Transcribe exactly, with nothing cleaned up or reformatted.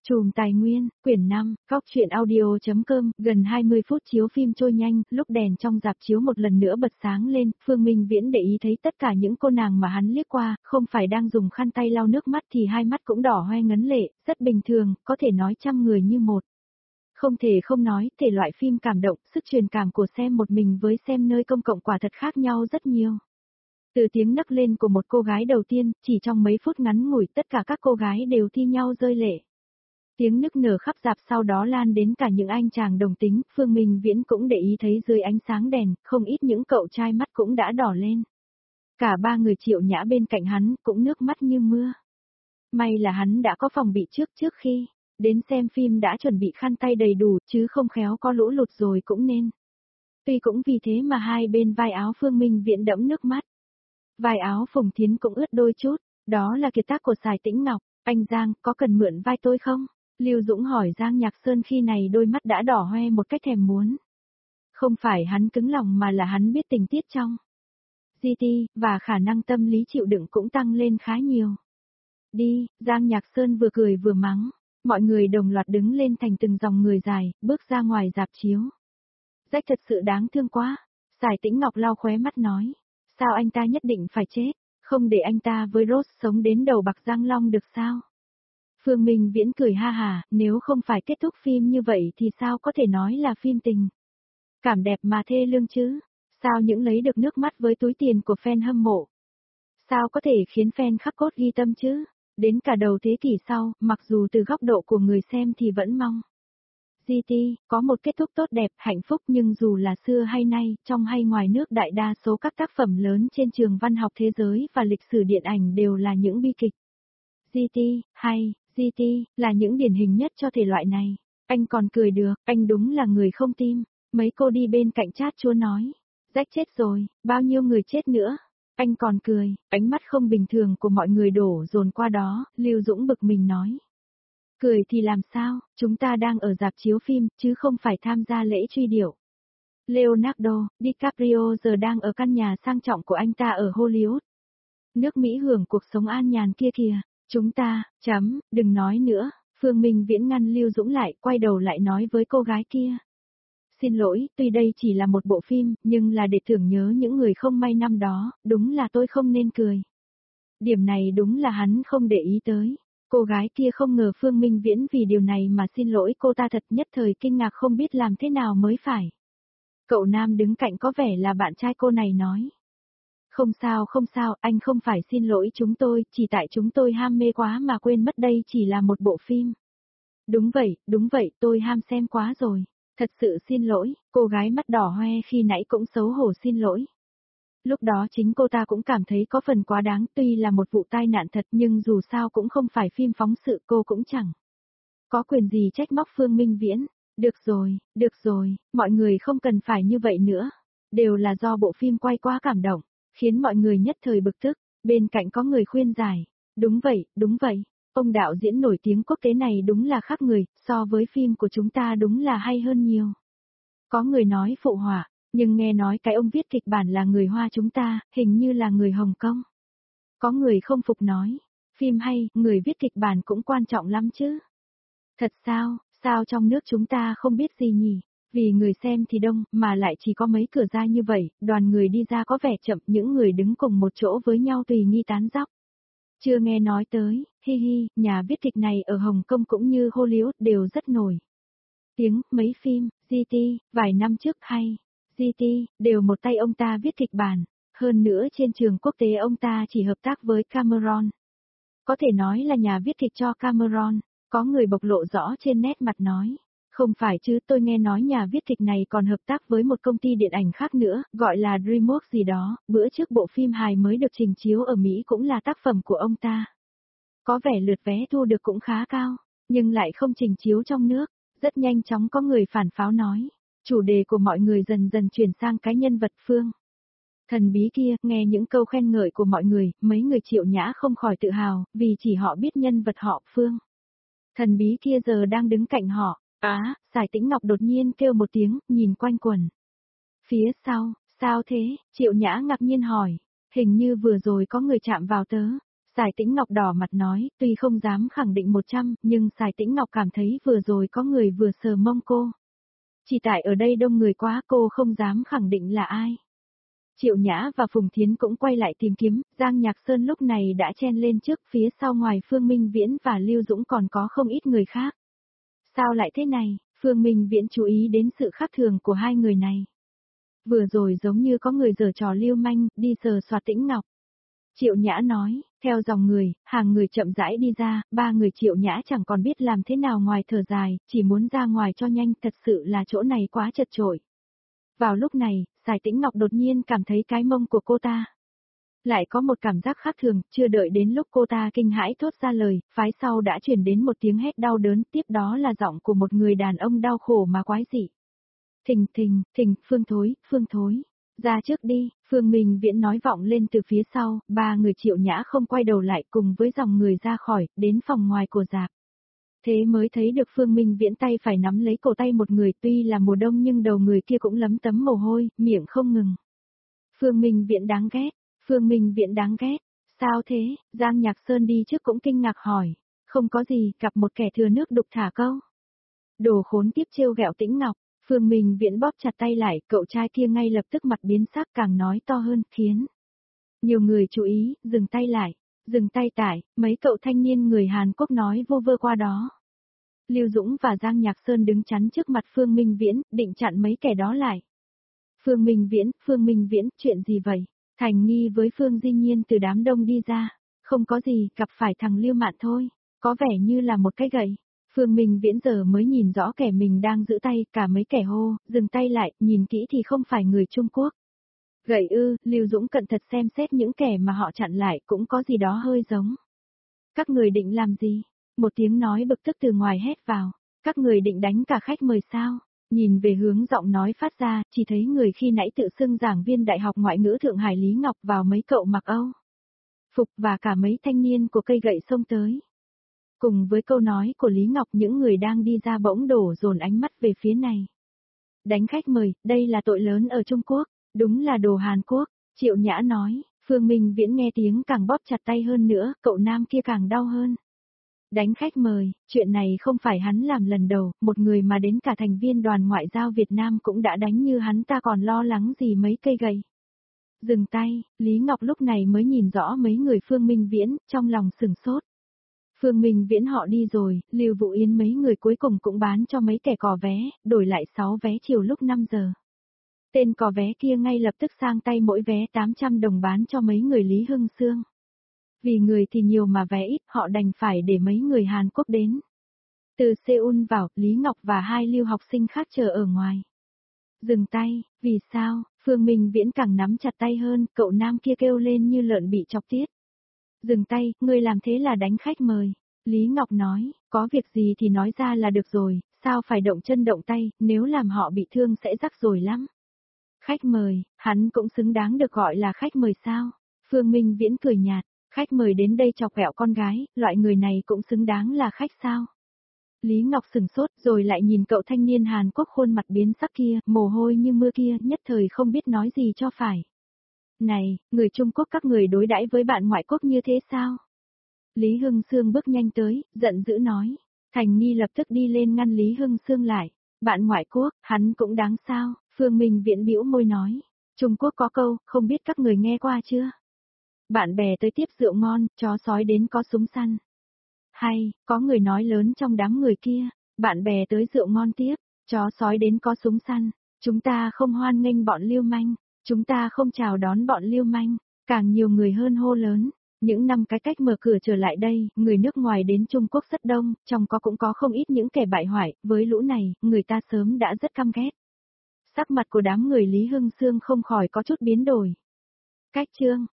Chùm Tài Nguyên, quyển năm, góc truyện audio.com, gần hai mươi phút chiếu phim trôi nhanh, lúc đèn trong rạp chiếu một lần nữa bật sáng lên, Phương Minh Viễn để ý thấy tất cả những cô nàng mà hắn liếc qua, không phải đang dùng khăn tay lau nước mắt thì hai mắt cũng đỏ hoe ngấn lệ, rất bình thường, có thể nói trăm người như một. Không thể không nói, thể loại phim cảm động, sức truyền cảm của xem một mình với xem nơi công cộng quả thật khác nhau rất nhiều. Từ tiếng nấc lên của một cô gái đầu tiên, chỉ trong mấy phút ngắn ngủi tất cả các cô gái đều thi nhau rơi lệ. Tiếng nức nở khắp rạp sau đó lan đến cả những anh chàng đồng tính, Phương Minh Viễn cũng để ý thấy dưới ánh sáng đèn, không ít những cậu trai mắt cũng đã đỏ lên. Cả ba người Triệu Nhã bên cạnh hắn cũng nước mắt như mưa. May là hắn đã có phòng bị trước trước khi đến xem phim đã chuẩn bị khăn tay đầy đủ chứ không khéo có lũ lụt rồi cũng nên. Tuy cũng vì thế mà hai bên vai áo Phương Minh Viễn đẫm nước mắt. Vai áo Phùng Thiến cũng ướt đôi chút, đó là kiệt tác của Sài Tĩnh Ngọc. Anh Giang, có cần mượn vai tôi không? Lưu Dũng hỏi Giang Nhạc Sơn khi này đôi mắt đã đỏ hoe một cách thèm muốn. Không phải hắn cứng lòng mà là hắn biết tình tiết trong giê tê, và khả năng tâm lý chịu đựng cũng tăng lên khá nhiều. Đi, Giang Nhạc Sơn vừa cười vừa mắng, mọi người đồng loạt đứng lên thành từng dòng người dài, bước ra ngoài rạp chiếu. Rách thật sự đáng thương quá, Sài Tĩnh Ngọc lau khóe mắt nói, sao anh ta nhất định phải chết, không để anh ta với Rose sống đến đầu bạc răng long được sao? Phương Minh Viễn cười ha hà, nếu không phải kết thúc phim như vậy thì sao có thể nói là phim tình cảm đẹp mà thê lương chứ? Sao những lấy được nước mắt với túi tiền của fan hâm mộ? Sao có thể khiến fan khắc cốt ghi tâm chứ? Đến cả đầu thế kỷ sau, mặc dù từ góc độ của người xem thì vẫn mong giê tê có một kết thúc tốt đẹp, hạnh phúc, nhưng dù là xưa hay nay, trong hay ngoài nước đại đa số các tác phẩm lớn trên trường văn học thế giới và lịch sử điện ảnh đều là những bi kịch. giê tê, hay, giê tê, là những điển hình nhất cho thể loại này. Anh còn cười được, anh đúng là người không tim. Mấy cô đi bên cạnh chat chúa nói. Rách chết rồi, bao nhiêu người chết nữa. Anh còn cười, ánh mắt không bình thường của mọi người đổ dồn qua đó, Lưu Dũng bực mình nói. Cười thì làm sao, chúng ta đang ở rạp chiếu phim, chứ không phải tham gia lễ truy điệu. Leonardo DiCaprio giờ đang ở căn nhà sang trọng của anh ta ở Hollywood. Nước Mỹ hưởng cuộc sống an nhàn kia kìa. Chúng ta, chấm, đừng nói nữa, Phương Minh Viễn ngăn Lưu Dũng lại, quay đầu lại nói với cô gái kia. Xin lỗi, tuy đây chỉ là một bộ phim, nhưng là để tưởng nhớ những người không may năm đó, đúng là tôi không nên cười. Điểm này đúng là hắn không để ý tới. Cô gái kia không ngờ Phương Minh Viễn vì điều này mà xin lỗi cô ta, thật nhất thời kinh ngạc không biết làm thế nào mới phải. Cậu nam đứng cạnh có vẻ là bạn trai cô này nói. Không sao không sao, anh không phải xin lỗi chúng tôi, chỉ tại chúng tôi ham mê quá mà quên mất đây chỉ là một bộ phim. Đúng vậy, đúng vậy, tôi ham xem quá rồi. Thật sự xin lỗi, cô gái mắt đỏ hoe khi nãy cũng xấu hổ xin lỗi. Lúc đó chính cô ta cũng cảm thấy có phần quá đáng, tuy là một vụ tai nạn thật nhưng dù sao cũng không phải phim phóng sự, cô cũng chẳng có quyền gì trách móc Phương Minh Viễn. Được rồi, được rồi, mọi người không cần phải như vậy nữa. Đều là do bộ phim quay quá cảm động, khiến mọi người nhất thời bực tức. Bên cạnh có người khuyên giải. Đúng vậy, đúng vậy. Ông đạo diễn nổi tiếng quốc tế này đúng là khác người, so với phim của chúng ta đúng là hay hơn nhiều. Có người nói phụ họa, nhưng nghe nói cái ông viết kịch bản là người Hoa chúng ta, hình như là người Hồng Kông. Có người không phục nói, phim hay, người viết kịch bản cũng quan trọng lắm chứ. Thật sao, sao trong nước chúng ta không biết gì nhỉ? Vì người xem thì đông, mà lại chỉ có mấy cửa ra như vậy, đoàn người đi ra có vẻ chậm, những người đứng cùng một chỗ với nhau tùy nghi tán dóc. Chưa nghe nói tới, hi hi, nhà viết kịch này ở Hồng Kông cũng như Hollywood đều rất nổi tiếng, mấy phim, giê tê, vài năm trước hay, giê tê, đều một tay ông ta viết kịch bản, hơn nữa trên trường quốc tế ông ta chỉ hợp tác với Cameron. Có thể nói là nhà viết kịch cho Cameron, có người bộc lộ rõ trên nét mặt nói. Không phải chứ, tôi nghe nói nhà viết kịch này còn hợp tác với một công ty điện ảnh khác nữa, gọi là DreamWorks gì đó, bữa trước bộ phim hài mới được trình chiếu ở Mỹ cũng là tác phẩm của ông ta. Có vẻ lượt vé thu được cũng khá cao, nhưng lại không trình chiếu trong nước. Rất nhanh chóng có người phản pháo nói, chủ đề của mọi người dần dần chuyển sang cái nhân vật Phương thần bí kia, nghe những câu khen ngợi của mọi người, mấy người Triệu Nhã không khỏi tự hào, vì chỉ họ biết nhân vật họ Phương thần bí kia giờ đang đứng cạnh họ. Á, à, Sài Tĩnh Ngọc đột nhiên kêu một tiếng, nhìn quanh quần. Phía sau, sao thế? Triệu Nhã ngạc nhiên hỏi, hình như vừa rồi có người chạm vào tớ. Sài Tĩnh Ngọc đỏ mặt nói, tuy không dám khẳng định một trăm, nhưng Sài Tĩnh Ngọc cảm thấy vừa rồi có người vừa sờ mông cô. Chỉ tại ở đây đông người quá cô không dám khẳng định là ai. Triệu Nhã và Phùng Thiến cũng quay lại tìm kiếm, Giang Nhạc Sơn lúc này đã chen lên trước, phía sau ngoài Phương Minh Viễn và Lưu Dũng còn có không ít người khác. Sao lại thế này? Phương Minh Viễn chú ý đến sự khác thường của hai người này. Vừa rồi giống như có người giở trò lưu manh, đi sờ soạt Tĩnh Ngọc. Triệu Nhã nói, theo dòng người, hàng người chậm rãi đi ra, ba người Triệu Nhã chẳng còn biết làm thế nào ngoài thở dài, chỉ muốn ra ngoài cho nhanh, thật sự là chỗ này quá chật chội. Vào lúc này, Sài Tĩnh Ngọc đột nhiên cảm thấy cái mông của cô ta. Lại có một cảm giác khác thường, chưa đợi đến lúc cô ta kinh hãi thốt ra lời, phái sau đã truyền đến một tiếng hét đau đớn, tiếp đó là giọng của một người đàn ông đau khổ mà quái dị. Thình thình, thình, Phương Thối, Phương Thối. Ra trước đi, Phương Minh Viễn nói vọng lên từ phía sau, ba người Triệu Nhã không quay đầu lại cùng với dòng người ra khỏi, đến phòng ngoài của rạp. Thế mới thấy được Phương Minh Viễn tay phải nắm lấy cổ tay một người, tuy là mùa đông nhưng đầu người kia cũng lấm tấm mồ hôi, miệng không ngừng. Phương Minh Viễn đáng ghét, Phương Minh Viễn đáng ghét, sao thế? Giang Nhạc Sơn đi trước cũng kinh ngạc hỏi, không có gì, gặp một kẻ thừa nước đục thả câu. Đồ khốn tiếp trêu ghẹo Tĩnh Ngọc. Phương Minh Viễn bóp chặt tay lại, cậu trai kia ngay lập tức mặt biến sắc càng nói to hơn, khiến nhiều người chú ý, dừng tay lại, dừng tay tại, mấy cậu thanh niên người Hàn Quốc nói vô vơ qua đó. Lưu Dũng và Giang Nhạc Sơn đứng chắn trước mặt Phương Minh Viễn, định chặn mấy kẻ đó lại. Phương Minh Viễn, Phương Minh Viễn, chuyện gì vậy? Thành Nghi với Phương Di Nhiên từ đám đông đi ra, không có gì, gặp phải thằng Lưu Mạn thôi, có vẻ như là một cái gậy. Phương Minh Viễn giờ mới nhìn rõ kẻ mình đang giữ tay, cả mấy kẻ hô, dừng tay lại, nhìn kỹ thì không phải người Trung Quốc. Gậy ư, Lưu Dũng cẩn thận xem xét những kẻ mà họ chặn lại cũng có gì đó hơi giống. Các người định làm gì? Một tiếng nói bực tức từ ngoài hét vào. Các người định đánh cả khách mời sao? Nhìn về hướng giọng nói phát ra, chỉ thấy người khi nãy tự xưng giảng viên Đại học Ngoại ngữ Thượng Hải Lý Ngọc vào mấy cậu mặc Âu phục và cả mấy thanh niên của cây gậy xông tới. Cùng với câu nói của Lý Ngọc những người đang đi ra bỗng đổ dồn ánh mắt về phía này. Đánh khách mời, đây là tội lớn ở Trung Quốc, đúng là đồ Hàn Quốc, Triệu Nhã nói, Phương Minh Viễn nghe tiếng càng bóp chặt tay hơn nữa, cậu nam kia càng đau hơn. Đánh khách mời, chuyện này không phải hắn làm lần đầu, một người mà đến cả thành viên đoàn ngoại giao Việt Nam cũng đã đánh như hắn ta còn lo lắng gì mấy cây gậy. Dừng tay, Lý Ngọc lúc này mới nhìn rõ mấy người Phương Minh Viễn, trong lòng sừng sốt. Phương Minh Viễn họ đi rồi, Lưu Vũ Yến mấy người cuối cùng cũng bán cho mấy kẻ cò vé, đổi lại sáu vé chiều lúc năm giờ. Tên cò vé kia ngay lập tức sang tay mỗi vé tám trăm đồng bán cho mấy người Lý Hưng Sương. Vì người thì nhiều mà vé ít, họ đành phải để mấy người Hàn Quốc đến. Từ Seoul vào, Lý Ngọc và hai lưu học sinh khác chờ ở ngoài. Dừng tay, vì sao? Phương Minh Viễn càng nắm chặt tay hơn, cậu nam kia kêu lên như lợn bị chọc tiết. Dừng tay, ngươi làm thế là đánh khách mời. Lý Ngọc nói, có việc gì thì nói ra là được rồi, sao phải động chân động tay, nếu làm họ bị thương sẽ rắc rối lắm. Khách mời, hắn cũng xứng đáng được gọi là khách mời sao? Phương Minh Viễn cười nhạt, khách mời đến đây chọc ghẹo con gái, loại người này cũng xứng đáng là khách sao? Lý Ngọc sừng sốt rồi lại nhìn cậu thanh niên Hàn Quốc khuôn mặt biến sắc kia, mồ hôi như mưa kia, nhất thời không biết nói gì cho phải. Này, người Trung Quốc các người đối đãi với bạn ngoại quốc như thế sao? Lý Hưng Sương bước nhanh tới, giận dữ nói. Thành Nghi lập tức đi lên ngăn Lý Hưng Sương lại. Bạn ngoại quốc, hắn cũng đáng sao? Phương Minh Viễn bĩu môi nói. Trung Quốc có câu, không biết các người nghe qua chưa? Bạn bè tới tiếp rượu ngon, chó sói đến có súng săn. Hay, có người nói lớn trong đám người kia. Bạn bè tới rượu ngon tiếp, chó sói đến có súng săn. Chúng ta không hoan nghênh bọn lưu manh. Chúng ta không chào đón bọn lưu manh, càng nhiều người hơn hô lớn. Những năm cái cách mở cửa trở lại đây, người nước ngoài đến Trung Quốc rất đông, trong có cũng có không ít những kẻ bại hoại, với lũ này, người ta sớm đã rất căm ghét. Sắc mặt của đám người Lý Hưng Sương không khỏi có chút biến đổi. Cách chương,